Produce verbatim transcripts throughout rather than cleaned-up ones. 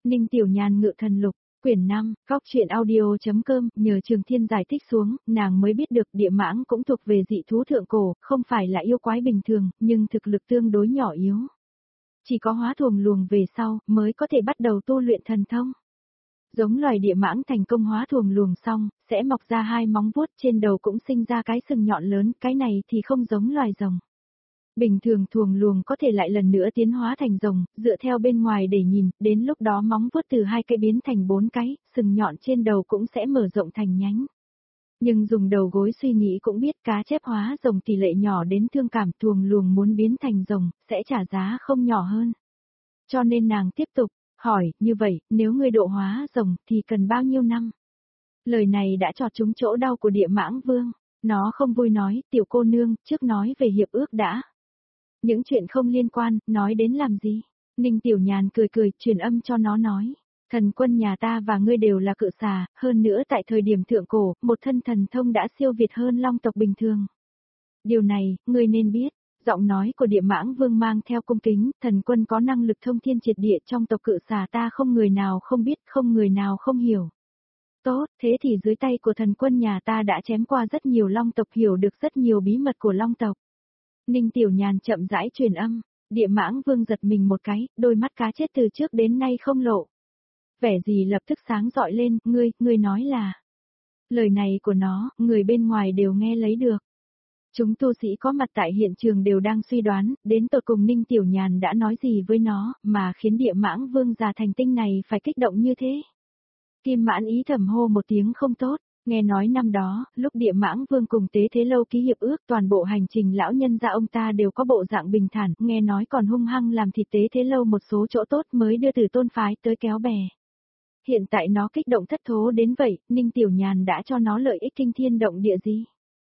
Ninh Tiểu Nhàn ngự thần lục, quyển năm, góc truyện audio.com, nhờ Trường Thiên giải thích xuống, nàng mới biết được địa mãng cũng thuộc về dị thú thượng cổ, không phải là yêu quái bình thường, nhưng thực lực tương đối nhỏ yếu. Chỉ có hóa thuồng luồng về sau, mới có thể bắt đầu tu luyện thần thông. Giống loài địa mãng thành công hóa thuồng luồng xong, sẽ mọc ra hai móng vuốt, trên đầu cũng sinh ra cái sừng nhọn lớn, cái này thì không giống loài rồng. Bình thường thuồng luồng có thể lại lần nữa tiến hóa thành rồng, dựa theo bên ngoài để nhìn, đến lúc đó móng vuốt từ hai cái biến thành bốn cái, sừng nhọn trên đầu cũng sẽ mở rộng thành nhánh. Nhưng dùng đầu gối suy nghĩ cũng biết cá chép hóa rồng tỷ lệ nhỏ đến thương cảm, thuồng luồng muốn biến thành rồng, sẽ trả giá không nhỏ hơn. Cho nên nàng tiếp tục, hỏi, như vậy, nếu ngươi độ hóa rồng thì cần bao nhiêu năm? Lời này đã chọt trúng chỗ đau của địa mãng vương. Nó không vui nói, tiểu cô nương, trước nói về hiệp ước đã. Những chuyện không liên quan, nói đến làm gì? Ninh Tiểu Nhàn cười cười, truyền âm cho nó nói. Thần quân nhà ta và ngươi đều là cự xà, hơn nữa tại thời điểm thượng cổ, một thân thần thông đã siêu việt hơn long tộc bình thường. Điều này, ngươi nên biết. Giọng nói của địa mãng vương mang theo cung kính, thần quân có năng lực thông thiên triệt địa trong tộc cự xà ta không người nào không biết, không người nào không hiểu. Tốt, thế thì dưới tay của thần quân nhà ta đã chém qua rất nhiều long tộc, hiểu được rất nhiều bí mật của long tộc. Ninh Tiểu Nhàn chậm rãi truyền âm, địa mãng vương giật mình một cái, đôi mắt cá chết từ trước đến nay không lộ. Vẻ gì lập tức sáng rọi lên, ngươi, ngươi nói là. Lời này của nó, người bên ngoài đều nghe lấy được. Chúng tu sĩ có mặt tại hiện trường đều đang suy đoán, đến tột cùng Ninh Tiểu Nhàn đã nói gì với nó, mà khiến địa mãng vương già thành tinh này phải kích động như thế. Kim Mãn Ý thầm hô một tiếng không tốt, nghe nói năm đó, lúc địa mãng vương cùng Tế Thế Lâu ký hiệp ước, toàn bộ hành trình lão nhân gia ông ta đều có bộ dạng bình thản, nghe nói còn hung hăng làm thịt Tế Thế Lâu một số chỗ tốt mới đưa từ tôn phái tới kéo bè. Hiện tại nó kích động thất thố đến vậy, Ninh Tiểu Nhàn đã cho nó lợi ích kinh thiên động địa gì?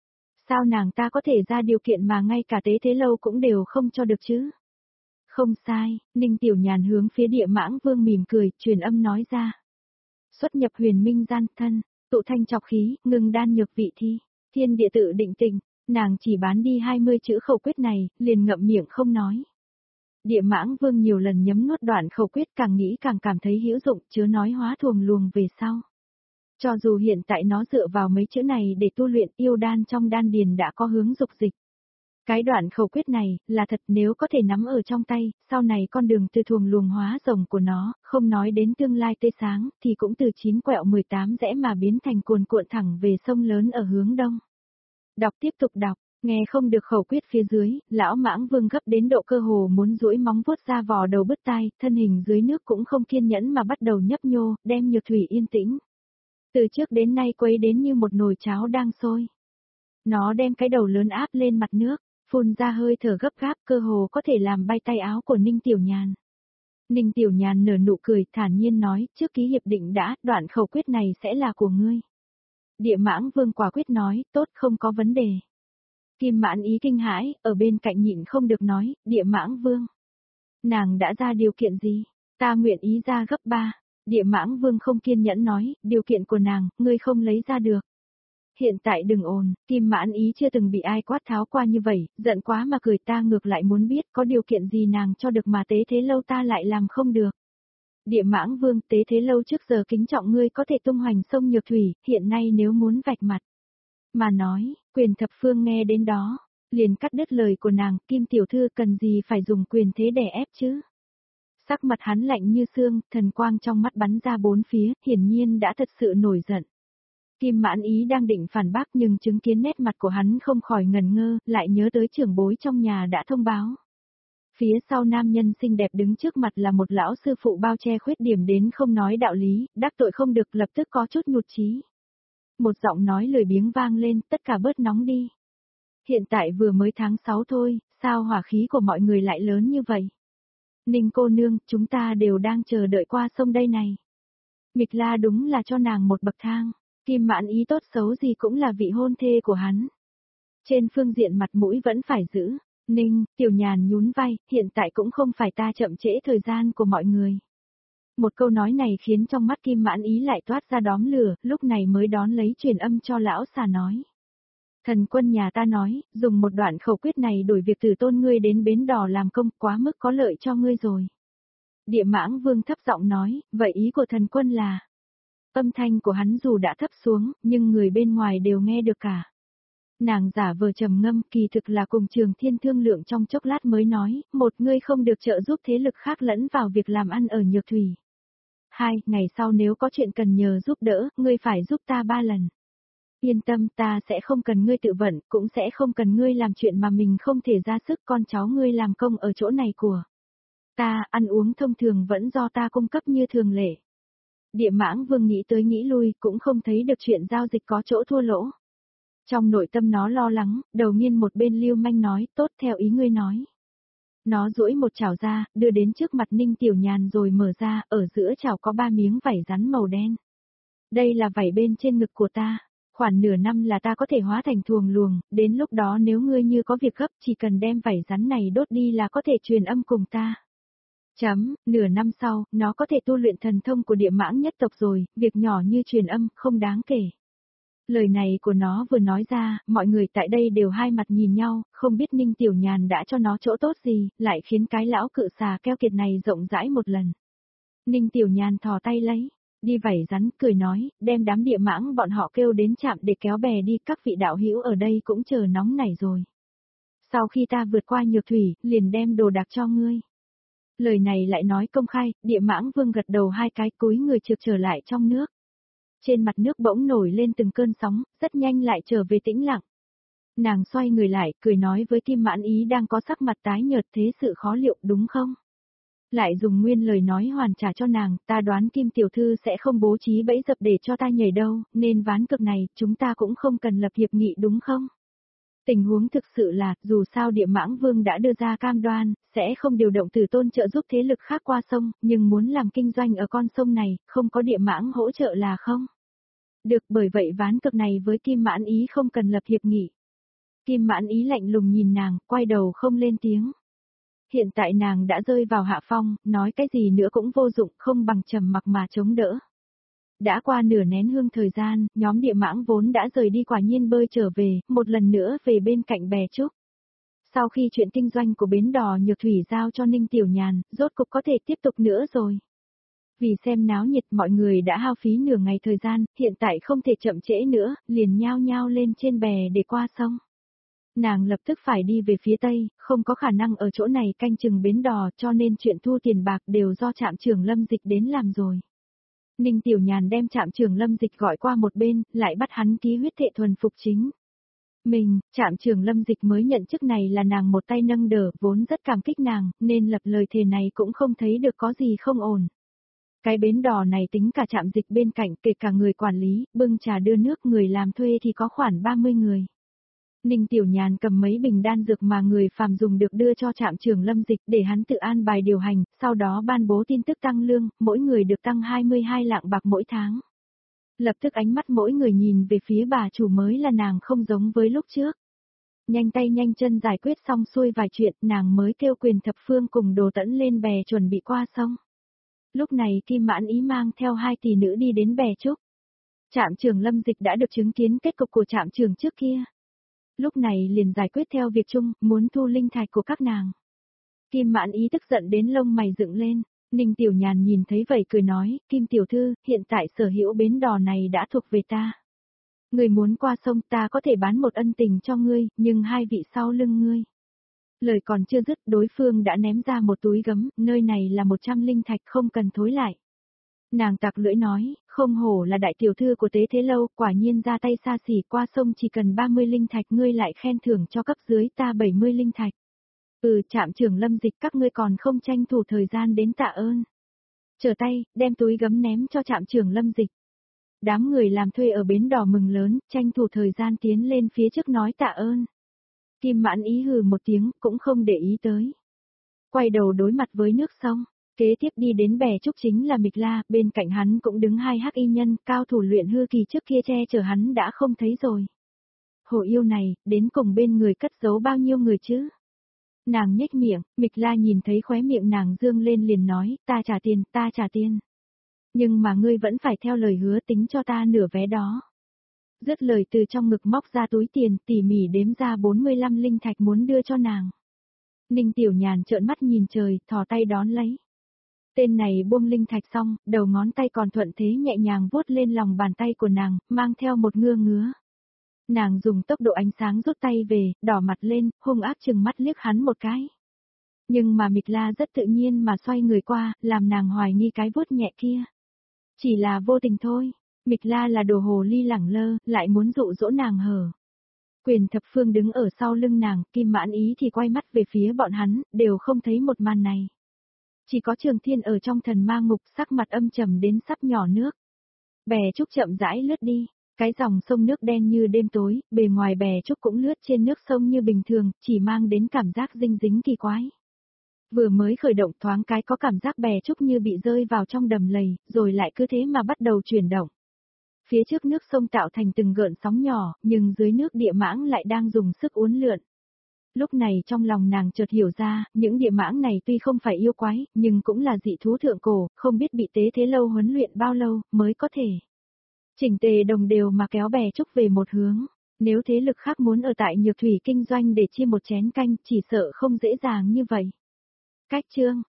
Sao nàng ta có thể ra điều kiện mà ngay cả Tế Thế Lâu cũng đều không cho được chứ? Không sai, Ninh Tiểu Nhàn hướng phía địa mãng vương mỉm cười, truyền âm nói ra. Xuất nhập huyền minh gian thân, tụ thanh trọc khí, ngừng đan nhược vị thi, thiên địa tự định tình, nàng chỉ bán đi hai mươi chữ khẩu quyết này, liền ngậm miệng không nói. Địa mãng vương nhiều lần nhấm nuốt đoạn khẩu quyết, càng nghĩ càng cảm thấy hữu dụng, chớ nói hóa thuồng luồng về sau. Cho dù hiện tại nó dựa vào mấy chữ này để tu luyện, yêu đan trong đan điền đã có hướng dục dịch. Cái đoạn khẩu quyết này, là thật, nếu có thể nắm ở trong tay, sau này con đường từ thuồng luồng hóa rồng của nó, không nói đến tương lai tươi sáng, thì cũng từ chín quẹo mười tám rẽ mà biến thành cuồn cuộn thẳng về sông lớn ở hướng đông. Đọc tiếp tục đọc, nghe không được khẩu quyết phía dưới, lão mãng vương gấp đến độ cơ hồ muốn duỗi móng vuốt ra vò đầu bứt tai, thân hình dưới nước cũng không kiên nhẫn mà bắt đầu nhấp nhô, đem nhược thủy yên tĩnh. Từ trước đến nay quấy đến như một nồi cháo đang sôi. Nó đem cái đầu lớn áp lên mặt nước, phun ra hơi thở gấp gáp, cơ hồ có thể làm bay tay áo của Ninh Tiểu Nhàn. Ninh Tiểu Nhàn nở nụ cười, thản nhiên nói, trước ký hiệp định đã, đoạn khẩu quyết này sẽ là của ngươi. Địa mãng vương quả quyết nói, tốt, không có vấn đề. Kim Mãn Ý kinh hãi, ở bên cạnh nhịn không được nói, địa mãng vương. Nàng đã ra điều kiện gì? Ta nguyện ý ra gấp ba. Địa mãng vương không kiên nhẫn nói, điều kiện của nàng, ngươi không lấy ra được. Hiện tại đừng ồn, Kim Mãn Ý chưa từng bị ai quát tháo qua như vậy, giận quá mà cười, ta ngược lại muốn biết có điều kiện gì nàng cho được mà Tế Thế Lâu ta lại làm không được. Địa mãng vương, Tế Thế Lâu trước giờ kính trọng ngươi có thể tung hoành sông Nhược Thủy, hiện nay nếu muốn vạch mặt. Mà nói, quyền thập phương nghe đến đó, liền cắt đứt lời của nàng, Kim tiểu thư cần gì phải dùng quyền thế đè ép chứ. Sắc mặt hắn lạnh như xương, thần quang trong mắt bắn ra bốn phía, hiển nhiên đã thật sự nổi giận. Kim Mãn Ý đang định phản bác nhưng chứng kiến nét mặt của hắn không khỏi ngần ngơ, lại nhớ tới trưởng bối trong nhà đã thông báo. Phía sau nam nhân xinh đẹp đứng trước mặt là một lão sư phụ bao che khuyết điểm đến không nói đạo lý, đắc tội không được, lập tức có chút nhụt chí. Một giọng nói lười biếng vang lên, tất cả bớt nóng đi. Hiện tại vừa mới tháng sáu thôi, sao hỏa khí của mọi người lại lớn như vậy? Ninh cô nương, chúng ta đều đang chờ đợi qua sông đây này. Mịch La đúng là cho nàng một bậc thang. Kim Mãn Ý tốt xấu gì cũng là vị hôn thê của hắn. Trên phương diện mặt mũi vẫn phải giữ. Ninh, Tiểu Nhàn nhún vai, hiện tại cũng không phải ta chậm trễ thời gian của mọi người. Một câu nói này khiến trong mắt Kim Mãn Ý lại toát ra đóm lửa, lúc này mới đón lấy truyền âm cho lão xà nói. Thần quân nhà ta nói, dùng một đoạn khẩu quyết này đổi việc từ tôn ngươi đến bến đò làm công, quá mức có lợi cho ngươi rồi. Địa Mãng Vương thấp giọng nói, vậy ý của thần quân là... Âm thanh của hắn dù đã thấp xuống, nhưng người bên ngoài đều nghe được cả. Nàng giả vờ trầm ngâm, kỳ thực là cùng Trường Thiên thương lượng trong chốc lát mới nói, một, ngươi không được trợ giúp thế lực khác lẫn vào việc làm ăn ở Nhược Thủy. Hai, ngày sau nếu có chuyện cần nhờ giúp đỡ, ngươi phải giúp ta ba lần. Yên tâm, ta sẽ không cần ngươi tự vận, cũng sẽ không cần ngươi làm chuyện mà mình không thể ra sức, con cháu ngươi làm công ở chỗ này của ta, ăn uống thông thường vẫn do ta cung cấp như thường lệ. Địa Mãng Vương nghĩ tới nghĩ lui, cũng không thấy được chuyện giao dịch có chỗ thua lỗ. Trong nội tâm nó lo lắng, đầu nghiên một bên lưu manh nói, tốt theo ý ngươi nói. Nó duỗi một chảo ra, đưa đến trước mặt Ninh Tiểu Nhàn rồi mở ra, ở giữa chảo có ba miếng vảy rắn màu đen. Đây là vảy bên trên ngực của ta, khoảng nửa năm là ta có thể hóa thành thuồng luồng, đến lúc đó nếu ngươi như có việc gấp chỉ cần đem vảy rắn này đốt đi là có thể truyền âm cùng ta. Chấm, nửa năm sau, nó có thể tu luyện thần thông của địa mãng nhất tộc rồi, việc nhỏ như truyền âm, không đáng kể. Lời này của nó vừa nói ra, mọi người tại đây đều hai mặt nhìn nhau, không biết Ninh Tiểu Nhàn đã cho nó chỗ tốt gì, lại khiến cái lão cự xà keo kiệt này rộng rãi một lần. Ninh Tiểu Nhàn thò tay lấy, đi vảy rắn, cười nói, đem đám địa mãng bọn họ kêu đến trạm để kéo bè đi, các vị đạo hữu ở đây cũng chờ nóng nảy rồi. Sau khi ta vượt qua Nhược Thủy, liền đem đồ đạc cho ngươi. Lời này lại nói công khai, địa mãng vương gật đầu hai cái cúi người trượt trở lại trong nước. Trên mặt nước bỗng nổi lên từng cơn sóng, rất nhanh lại trở về tĩnh lặng. Nàng xoay người lại, cười nói với Kim Mãn Ý đang có sắc mặt tái nhợt thế sự khó liệu đúng không? Lại dùng nguyên lời nói hoàn trả cho nàng, ta đoán Kim Tiểu Thư sẽ không bố trí bẫy dập để cho ta nhảy đâu, nên ván cược này, chúng ta cũng không cần lập hiệp nghị đúng không? Tình huống thực sự là, dù sao địa mãng vương đã đưa ra cam đoan, sẽ không điều động Tử Tôn trợ giúp thế lực khác qua sông, nhưng muốn làm kinh doanh ở con sông này, không có địa mãng hỗ trợ là không. Được, bởi vậy ván cược này với Kim Mãn Ý không cần lập hiệp nghị. Kim Mãn Ý lạnh lùng nhìn nàng, quay đầu không lên tiếng. Hiện tại nàng đã rơi vào hạ phong, nói cái gì nữa cũng vô dụng, không bằng trầm mặc mà chống đỡ. Đã qua nửa nén hương thời gian, nhóm địa mãng vốn đã rời đi quả nhiên bơi trở về, một lần nữa về bên cạnh bè trúc. Sau khi chuyện kinh doanh của bến đò Nhược Thủy giao cho Ninh Tiểu Nhàn, rốt cục có thể tiếp tục nữa rồi. Vì xem náo nhiệt mọi người đã hao phí nửa ngày thời gian, hiện tại không thể chậm trễ nữa, liền nhao nhao lên trên bè để qua sông. Nàng lập tức phải đi về phía tây, không có khả năng ở chỗ này canh chừng bến đò cho nên chuyện thu tiền bạc đều do trạm trưởng Lâm Dịch đến làm rồi. Ninh Tiểu Nhàn đem trạm trưởng Lâm Dịch gọi qua một bên, lại bắt hắn ký huyết thệ thuần phục chính. Mình, trạm trưởng Lâm Dịch mới nhận chức này là nàng một tay nâng đỡ, vốn rất cảm kích nàng, nên lập lời thề này cũng không thấy được có gì không ổn. Cái bến đò này tính cả trạm dịch bên cạnh, kể cả người quản lý, bưng trà đưa nước, người làm thuê thì có khoảng ba mươi người. Ninh Tiểu Nhàn cầm mấy bình đan dược mà người phàm dùng được đưa cho trạm trưởng Lâm Dịch để hắn tự an bài điều hành, sau đó ban bố tin tức tăng lương, mỗi người được tăng hai mươi hai lạng bạc mỗi tháng. Lập tức ánh mắt mỗi người nhìn về phía bà chủ mới là nàng không giống với lúc trước. Nhanh tay nhanh chân giải quyết xong xuôi vài chuyện, nàng mới kêu Quyền Thập Phương cùng Đồ Tẫn lên bè chuẩn bị qua sông. Lúc này Kim Mãn Ý mang theo hai tỷ nữ đi đến bè trúc. Trạm trưởng Lâm Dịch đã được chứng kiến kết cục của trạm trưởng trước kia. Lúc này liền giải quyết theo việc chung, muốn thu linh thạch của các nàng. Kim Mãn Ý tức giận đến lông mày dựng lên, Ninh Tiểu Nhàn nhìn thấy vậy cười nói, Kim Tiểu Thư, hiện tại sở hữu bến đò này đã thuộc về ta. Người muốn qua sông ta có thể bán một ân tình cho ngươi, nhưng hai vị sau lưng ngươi. Lời còn chưa dứt đối phương đã ném ra một túi gấm, nơi này là một trăm linh thạch không cần thối lại. Nàng tặc lưỡi nói, không hổ là đại tiểu thư của Tế Thế Lâu, quả nhiên ra tay xa xỉ, qua sông chỉ cần ba mươi linh thạch, ngươi lại khen thưởng cho cấp dưới ta bảy mươi linh thạch. Ừ, trạm trưởng Lâm Dịch, các ngươi còn không tranh thủ thời gian đến tạ ơn. Trở tay, đem túi gấm ném cho trạm trưởng Lâm Dịch. Đám người làm thuê ở bến đò mừng lớn, tranh thủ thời gian tiến lên phía trước nói tạ ơn. Kim Mãn Ý hừ một tiếng, cũng không để ý tới. Quay đầu đối mặt với nước sông, kế tiếp đi đến bè trúc chính là Mịch La, bên cạnh hắn cũng đứng hai hắc y nhân, cao thủ luyện hư kỳ trước kia che chở hắn đã không thấy rồi. Hồ yêu này, đến cùng bên người cất giấu bao nhiêu người chứ? Nàng nhếch miệng, Mịch La nhìn thấy khóe miệng nàng dương lên liền nói, ta trả tiền, ta trả tiền. Nhưng mà ngươi vẫn phải theo lời hứa tính cho ta nửa vé đó. Dứt lời từ trong ngực móc ra túi tiền, tỉ mỉ đếm ra bốn mươi lăm linh thạch muốn đưa cho nàng. Ninh Tiểu Nhàn trợn mắt nhìn trời, thò tay đón lấy. Tên này buông linh thạch xong, đầu ngón tay còn thuận thế nhẹ nhàng vuốt lên lòng bàn tay của nàng, mang theo một ngưa ngứa. Nàng dùng tốc độ ánh sáng rút tay về, đỏ mặt lên, hung ác chừng mắt liếc hắn một cái. Nhưng mà Mịch La rất tự nhiên mà xoay người qua, làm nàng hoài nghi cái vuốt nhẹ kia. Chỉ là vô tình thôi, Mịch La là đồ hồ ly lẳng lơ, lại muốn dụ dỗ nàng hở. Quyền thập phương đứng ở sau lưng nàng, Kim Mãn Ý thì quay mắt về phía bọn hắn, đều không thấy một màn này. Chỉ có Trường Thiên ở trong thần ma ngục sắc mặt âm trầm đến sắp nhỏ nước. Bè trúc chậm rãi lướt đi, cái dòng sông nước đen như đêm tối, bề ngoài bè trúc cũng lướt trên nước sông như bình thường, chỉ mang đến cảm giác dinh dính kỳ quái. Vừa mới khởi động thoáng cái có cảm giác bè trúc như bị rơi vào trong đầm lầy, rồi lại cứ thế mà bắt đầu chuyển động. Phía trước nước sông tạo thành từng gợn sóng nhỏ, nhưng dưới nước địa mãng lại đang dùng sức uốn lượn. Lúc này trong lòng nàng chợt hiểu ra, những địa mãng này tuy không phải yêu quái, nhưng cũng là dị thú thượng cổ, không biết bị tế thế lâu huấn luyện bao lâu, mới có thể chỉnh tề đồng đều mà kéo bè trúc về một hướng. Nếu thế lực khác muốn ở tại Nhược Thủy kinh doanh để chia một chén canh, chỉ sợ không dễ dàng như vậy. Cách chương